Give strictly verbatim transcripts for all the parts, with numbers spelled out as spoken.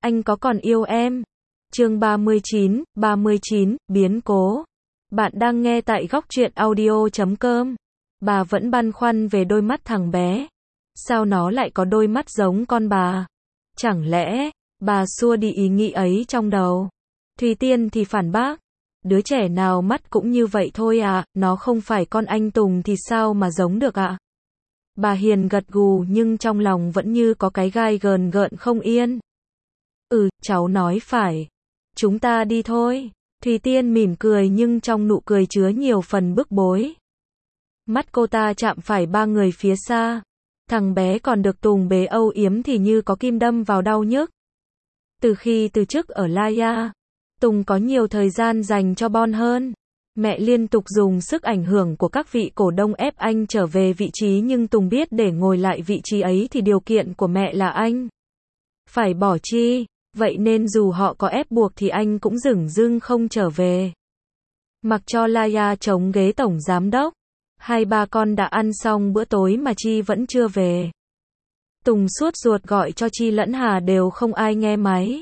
anh có còn yêu em? Chương ba mươi chín, ba mươi chín, biến cố. Bạn đang nghe tại góc truyện audio chấm com. Bà vẫn băn khoăn về đôi mắt thằng bé. Sao nó lại có đôi mắt giống con bà? Chẳng lẽ, bà xua đi ý nghĩ ấy trong đầu? Thùy Tiên thì phản bác. Đứa trẻ nào mắt cũng như vậy thôi à, nó không phải con anh Tùng thì sao mà giống được ạ? Bà Hiền gật gù nhưng trong lòng vẫn như có cái gai gờn gợn không yên. Ừ, cháu nói phải. Chúng ta đi thôi. Thùy Tiên mỉm cười nhưng trong nụ cười chứa nhiều phần bức bối. Mắt cô ta chạm phải ba người phía xa. Thằng bé còn được Tùng bế âu yếm thì như có kim đâm vào đau nhức. Từ khi từ chức ở Laya, Tùng có nhiều thời gian dành cho Bon hơn. Mẹ liên tục dùng sức ảnh hưởng của các vị cổ đông ép anh trở về vị trí nhưng Tùng biết để ngồi lại vị trí ấy thì điều kiện của mẹ là anh phải bỏ chi, vậy nên dù họ có ép buộc thì anh cũng dửng dưng không trở về. Mặc cho Laya chống ghế tổng giám đốc, hai ba con đã ăn xong bữa tối mà Chi vẫn chưa về. Tùng suốt ruột gọi cho Chi lẫn Hà đều không ai nghe máy.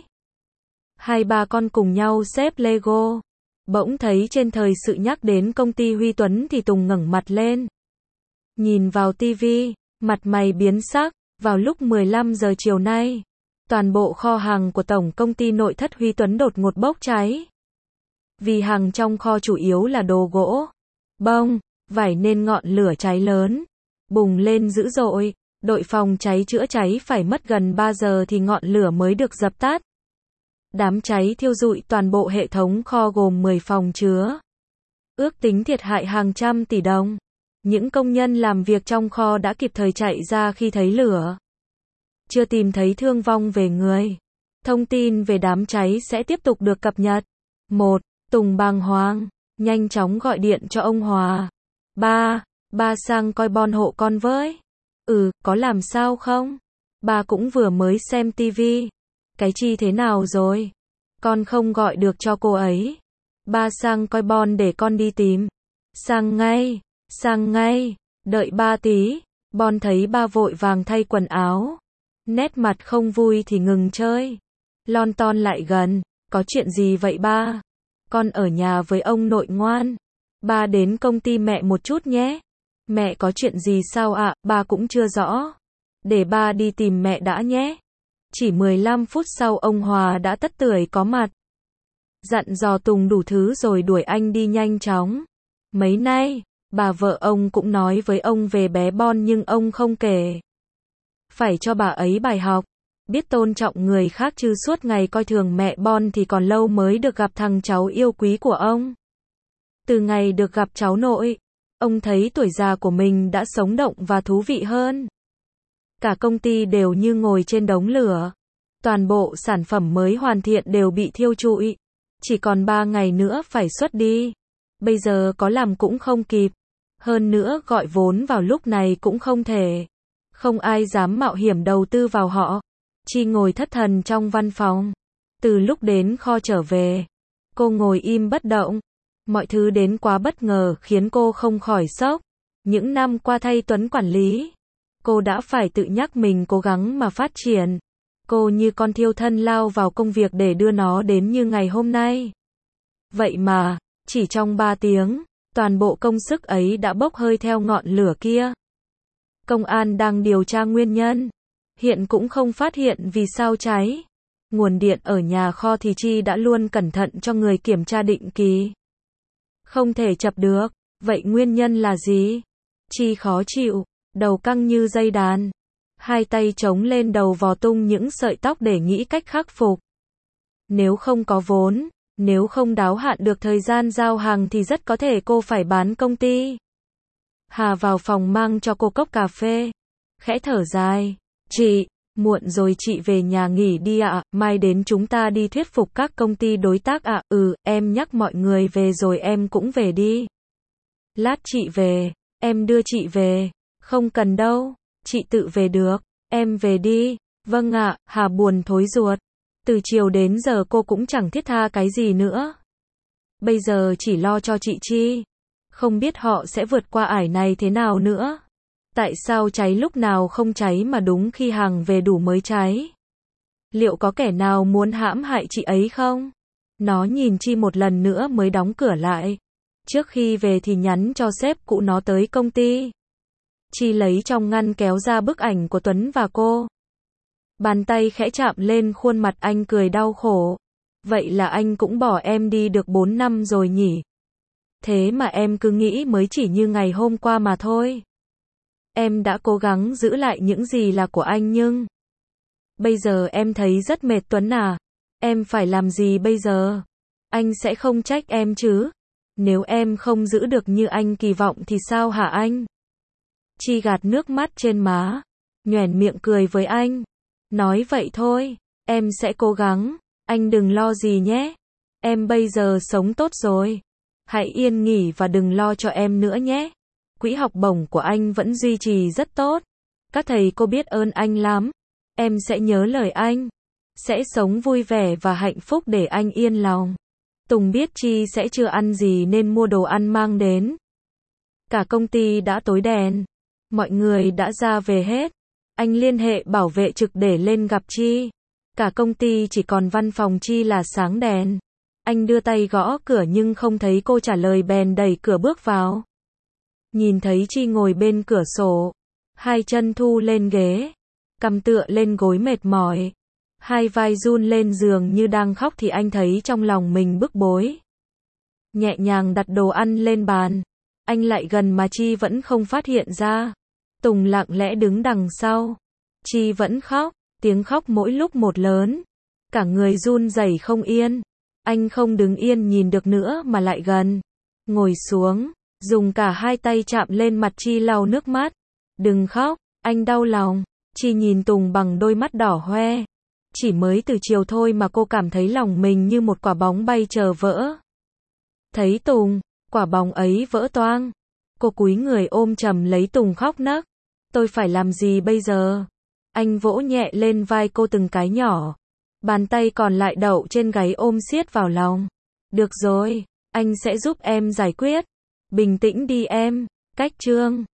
Hai ba con cùng nhau xếp Lego. Bỗng thấy trên thời sự nhắc đến công ty Huy Tuấn thì Tùng ngẩng mặt lên. Nhìn vào tivi, mặt mày biến sắc, vào lúc mười lăm giờ chiều nay, toàn bộ kho hàng của tổng công ty nội thất Huy Tuấn đột ngột bốc cháy. Vì hàng trong kho chủ yếu là đồ gỗ, bông, vải nên ngọn lửa cháy lớn, bùng lên dữ dội, đội phòng cháy chữa cháy phải mất gần ba giờ thì ngọn lửa mới được dập tắt. Đám cháy thiêu rụi toàn bộ hệ thống kho gồm mười phòng chứa. Ước tính thiệt hại hàng trăm tỷ đồng. Những công nhân làm việc trong kho đã kịp thời chạy ra khi thấy lửa. Chưa tìm thấy thương vong về người. Thông tin về đám cháy sẽ tiếp tục được cập nhật. một. Tùng bàng hoàng, nhanh chóng gọi điện cho ông Hòa. Ba. Ba sang coi Bon hộ con với. Ừ, có làm sao không? Ba cũng vừa mới xem tivi. Cái Chi thế nào rồi? Con không gọi được cho cô ấy. Ba sang coi Bon để con đi tìm. Sang ngay, sang ngay, đợi ba tí. Bon thấy ba vội vàng thay quần áo. Nét mặt không vui thì ngừng chơi. Lon ton lại gần. Có chuyện gì vậy ba? Con ở nhà với ông nội ngoan. Ba đến công ty mẹ một chút nhé. Mẹ có chuyện gì sao ạ? À? Ba cũng chưa rõ. Để ba đi tìm mẹ đã nhé. Chỉ mười lăm phút sau ông Hòa đã tất tưởi có mặt. Dặn dò Tùng đủ thứ rồi đuổi anh đi nhanh chóng. Mấy nay, bà vợ ông cũng nói với ông về bé Bon nhưng ông không kể. Phải cho bà ấy bài học. Biết tôn trọng người khác chứ suốt ngày coi thường mẹ Bon thì còn lâu mới được gặp thằng cháu yêu quý của ông. Từ ngày được gặp cháu nội, ông thấy tuổi già của mình đã sống động và thú vị hơn. Cả công ty đều như ngồi trên đống lửa. Toàn bộ sản phẩm mới hoàn thiện đều bị thiêu trụi. Chỉ còn ba ngày nữa phải xuất đi. Bây giờ có làm cũng không kịp. Hơn nữa gọi vốn vào lúc này cũng không thể. Không ai dám mạo hiểm đầu tư vào họ. Chi ngồi thất thần trong văn phòng. Từ lúc đến kho trở về, cô ngồi im bất động. Mọi thứ đến quá bất ngờ khiến cô không khỏi sốc. Những năm qua thay Tuấn quản lý, cô đã phải tự nhắc mình cố gắng mà phát triển. Cô như con thiêu thân lao vào công việc để đưa nó đến như ngày hôm nay. Vậy mà, chỉ trong ba tiếng, toàn bộ công sức ấy đã bốc hơi theo ngọn lửa kia. Công an đang điều tra nguyên nhân. Hiện cũng không phát hiện vì sao cháy. Nguồn điện ở nhà kho thì Chi đã luôn cẩn thận cho người kiểm tra định kỳ. Không thể chập được. Vậy nguyên nhân là gì? Chi khó chịu, đầu căng như dây đàn. Hai tay chống lên đầu vò tung những sợi tóc để nghĩ cách khắc phục. Nếu không có vốn, nếu không đáo hạn được thời gian giao hàng thì rất có thể cô phải bán công ty. Hà vào phòng mang cho cô cốc cà phê. Khẽ thở dài. Chị, muộn rồi chị về nhà nghỉ đi ạ, mai đến chúng ta đi thuyết phục các công ty đối tác ạ. Ừ, em nhắc mọi người về rồi em cũng về đi. Lát chị về, em đưa chị về. Không cần đâu, chị tự về được, em về đi. Vâng ạ, Hà buồn thối ruột. Từ chiều đến giờ cô cũng chẳng thiết tha cái gì nữa. Bây giờ chỉ lo cho chị Chi. Không biết họ sẽ vượt qua ải này thế nào nữa. Tại sao cháy lúc nào không cháy mà đúng khi hàng về đủ mới cháy? Liệu có kẻ nào muốn hãm hại chị ấy không? Nó nhìn Chi một lần nữa mới đóng cửa lại. Trước khi về thì nhắn cho sếp cũ nó tới công ty. Chi lấy trong ngăn kéo ra bức ảnh của Tuấn và cô. Bàn tay khẽ chạm lên khuôn mặt anh cười đau khổ. Vậy là anh cũng bỏ em đi được bốn năm rồi nhỉ? Thế mà em cứ nghĩ mới chỉ như ngày hôm qua mà thôi. Em đã cố gắng giữ lại những gì là của anh nhưng... Bây giờ em thấy rất mệt Tuấn à. Em phải làm gì bây giờ? Anh sẽ không trách em chứ? Nếu em không giữ được như anh kỳ vọng thì sao hả anh? Chi gạt nước mắt trên má. Nhoẻn miệng cười với anh. Nói vậy thôi. Em sẽ cố gắng. Anh đừng lo gì nhé. Em bây giờ sống tốt rồi. Hãy yên nghỉ và đừng lo cho em nữa nhé. Quỹ học bổng của anh vẫn duy trì rất tốt. Các thầy cô biết ơn anh lắm. Em sẽ nhớ lời anh. Sẽ sống vui vẻ và hạnh phúc để anh yên lòng. Tùng biết Chi sẽ chưa ăn gì nên mua đồ ăn mang đến. Cả công ty đã tối đèn. Mọi người đã ra về hết. Anh liên hệ bảo vệ trực để lên gặp Chi. Cả công ty chỉ còn văn phòng Chi là sáng đèn. Anh đưa tay gõ cửa nhưng không thấy cô trả lời bèn đẩy cửa bước vào. Nhìn thấy Chi ngồi bên cửa sổ. Hai chân thu lên ghế. Cằm tựa lên gối mệt mỏi. Hai vai run lên giường như đang khóc thì anh thấy trong lòng mình bức bối. Nhẹ nhàng đặt đồ ăn lên bàn. Anh lại gần mà Chi vẫn không phát hiện ra. Tùng lặng lẽ đứng đằng sau. Chi vẫn khóc. Tiếng khóc mỗi lúc một lớn. Cả người run rẩy không yên. Anh không đứng yên nhìn được nữa mà lại gần. Ngồi xuống. Dùng cả hai tay chạm lên mặt Chi lau nước mắt. Đừng khóc. Anh đau lòng. Chi nhìn Tùng bằng đôi mắt đỏ hoe. Chỉ mới từ chiều thôi mà cô cảm thấy lòng mình như một quả bóng bay chờ vỡ. Thấy Tùng, quả bóng ấy vỡ toang. Cô cúi người ôm chầm lấy Tùng khóc nấc. Tôi phải làm gì bây giờ? Anh vỗ nhẹ lên vai cô từng cái nhỏ. Bàn tay còn lại đậu trên gáy ôm siết vào lòng. Được rồi, anh sẽ giúp em giải quyết. Bình tĩnh đi em. Cách chương